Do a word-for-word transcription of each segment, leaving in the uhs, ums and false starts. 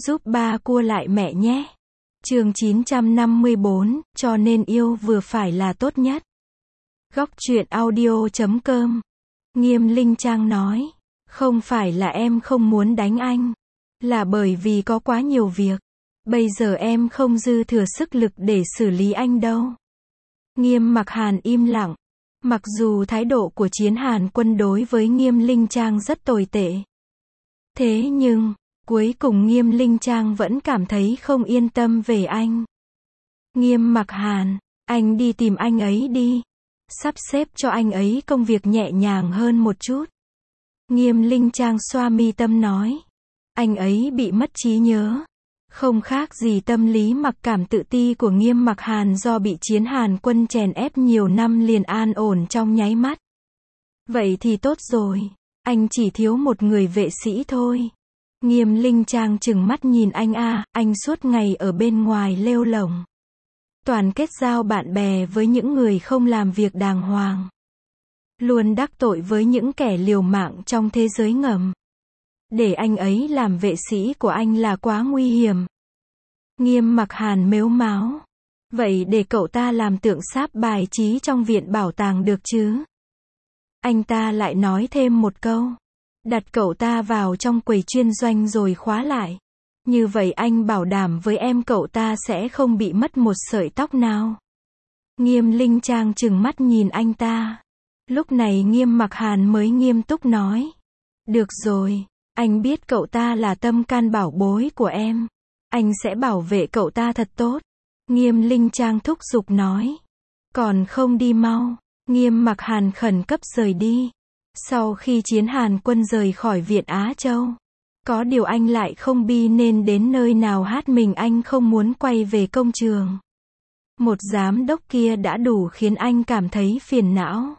Giúp ba cua lại mẹ nhé. Chương chín trăm năm mươi bốn, cho nên yêu vừa phải là tốt nhất. Góc truyện audio chấm com. Nghiêm Linh Trang nói, không phải là em không muốn đánh anh, là bởi vì có quá nhiều việc. Bây giờ em không dư thừa sức lực để xử lý anh đâu. Nghiêm Mặc Hàn im lặng. Mặc dù thái độ của Chiến Hàn Quân đối với Nghiêm Linh Trang rất tồi tệ. Thế nhưng, cuối cùng Nghiêm Linh Trang vẫn cảm thấy không yên tâm về anh. Nghiêm Mặc Hàn, anh đi tìm anh ấy đi. Sắp xếp cho anh ấy công việc nhẹ nhàng hơn một chút. Nghiêm Linh Trang xoa mi tâm nói. Anh ấy bị mất trí nhớ. Không khác gì tâm lý mặc cảm tự ti của Nghiêm Mặc Hàn do bị Chiến Hàn Quân chèn ép nhiều năm liền an ổn trong nháy mắt. Vậy thì tốt rồi. Anh chỉ thiếu một người vệ sĩ thôi. Nghiêm Linh Trang trừng mắt nhìn anh a, à, anh suốt ngày ở bên ngoài lêu lổng. Toàn kết giao bạn bè với những người không làm việc đàng hoàng. Luôn đắc tội với những kẻ liều mạng trong thế giới ngầm. Để anh ấy làm vệ sĩ của anh là quá nguy hiểm. Nghiêm Mặc Hàn mếu máo. Vậy để cậu ta làm tượng sáp bài trí trong viện bảo tàng được chứ? Anh ta lại nói thêm một câu. Đặt cậu ta vào trong quầy chuyên doanh rồi khóa lại. Như vậy anh bảo đảm với em cậu ta sẽ không bị mất một sợi tóc nào. Nghiêm Linh Trang trừng mắt nhìn anh ta. Lúc này Nghiêm Mặc Hàn mới nghiêm túc nói. Được rồi, anh biết cậu ta là tâm can bảo bối của em. Anh sẽ bảo vệ cậu ta thật tốt. Nghiêm Linh Trang thúc giục nói. Còn không đi mau. Nghiêm Mặc Hàn khẩn cấp rời đi. Sau khi Chiến Hàn Quân rời khỏi Viện Á Châu, có điều anh lại không bi nên đến nơi nào hát mình anh không muốn quay về công trường. Một giám đốc kia đã đủ khiến anh cảm thấy phiền não.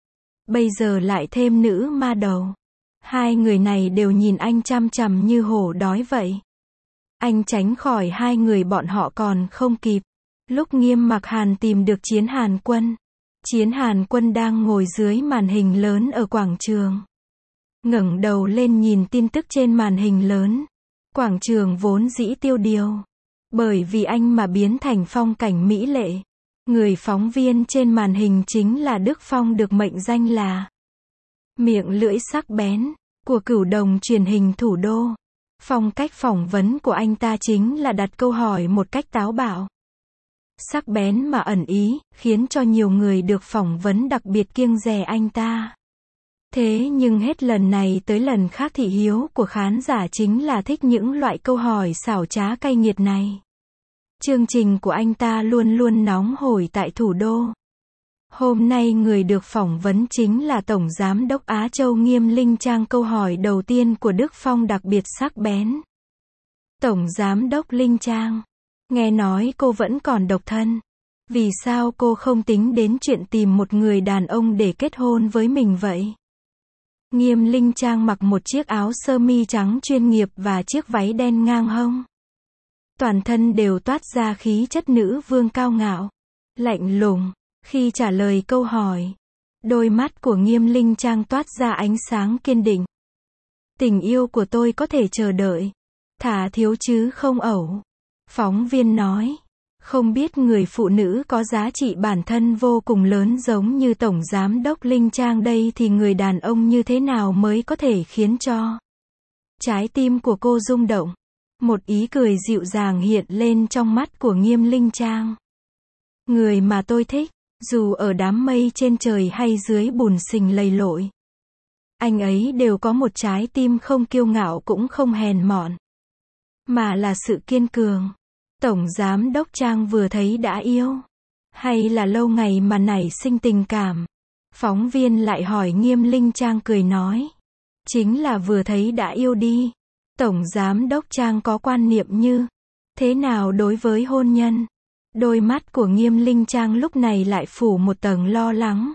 Bây giờ lại thêm nữ ma đầu. Hai người này đều nhìn anh chằm chằm như hổ đói vậy. Anh tránh khỏi hai người bọn họ còn không kịp. Lúc Nghiêm Mặc Hàn tìm được Chiến Hàn Quân, Chiến Hàn Quân đang ngồi dưới màn hình lớn ở quảng trường. Ngẩng đầu lên nhìn tin tức trên màn hình lớn. Quảng trường vốn dĩ tiêu điều. Bởi vì anh mà biến thành phong cảnh mỹ lệ. Người phóng viên trên màn hình chính là Đức Phong được mệnh danh là miệng lưỡi sắc bén của cửu đồng truyền hình thủ đô. Phong cách phỏng vấn của anh ta chính là đặt câu hỏi một cách táo bạo. Sắc bén mà ẩn ý, khiến cho nhiều người được phỏng vấn đặc biệt kiêng dè anh ta. Thế nhưng hết lần này tới lần khác thị hiếu của khán giả chính là thích những loại câu hỏi xảo trá cay nghiệt này. Chương trình của anh ta luôn luôn nóng hổi tại thủ đô. Hôm nay người được phỏng vấn chính là Tổng Giám đốc Á Châu Nghiêm Linh Trang. Câu hỏi đầu tiên của Đức Phong đặc biệt sắc bén. Tổng Giám đốc Linh Trang, nghe nói cô vẫn còn độc thân. Vì sao cô không tính đến chuyện tìm một người đàn ông để kết hôn với mình vậy? Nghiêm Linh Trang mặc một chiếc áo sơ mi trắng chuyên nghiệp và chiếc váy đen ngang hông. Toàn thân đều toát ra khí chất nữ vương cao ngạo, lạnh lùng. Khi trả lời câu hỏi, đôi mắt của Nghiêm Linh Trang toát ra ánh sáng kiên định. Tình yêu của tôi có thể chờ đợi. Thả thiếu chứ không ẩu. Phóng viên nói. Không biết người phụ nữ có giá trị bản thân vô cùng lớn giống như Tổng Giám đốc Linh Trang đây thì người đàn ông như thế nào mới có thể khiến cho trái tim của cô rung động. Một ý cười dịu dàng hiện lên trong mắt của Nghiêm Linh Trang. Người mà tôi thích, dù ở đám mây trên trời hay dưới bùn sình lầy lội, anh ấy đều có một trái tim không kiêu ngạo cũng không hèn mọn, mà là sự kiên cường. Tổng Giám đốc Trang vừa thấy đã yêu, hay là lâu ngày mà nảy sinh tình cảm? Phóng viên lại hỏi. Nghiêm Linh Trang cười nói. Chính là vừa thấy đã yêu đi. Tổng Giám đốc Trang có quan niệm như thế nào đối với hôn nhân? Đôi mắt của Nghiêm Linh Trang lúc này lại phủ một tầng lo lắng.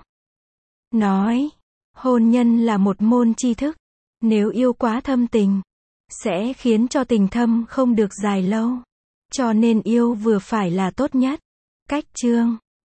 Nói, hôn nhân là một môn tri thức. Nếu yêu quá thâm tình, sẽ khiến cho tình thâm không được dài lâu. Cho nên yêu vừa phải là tốt nhất. Cách chương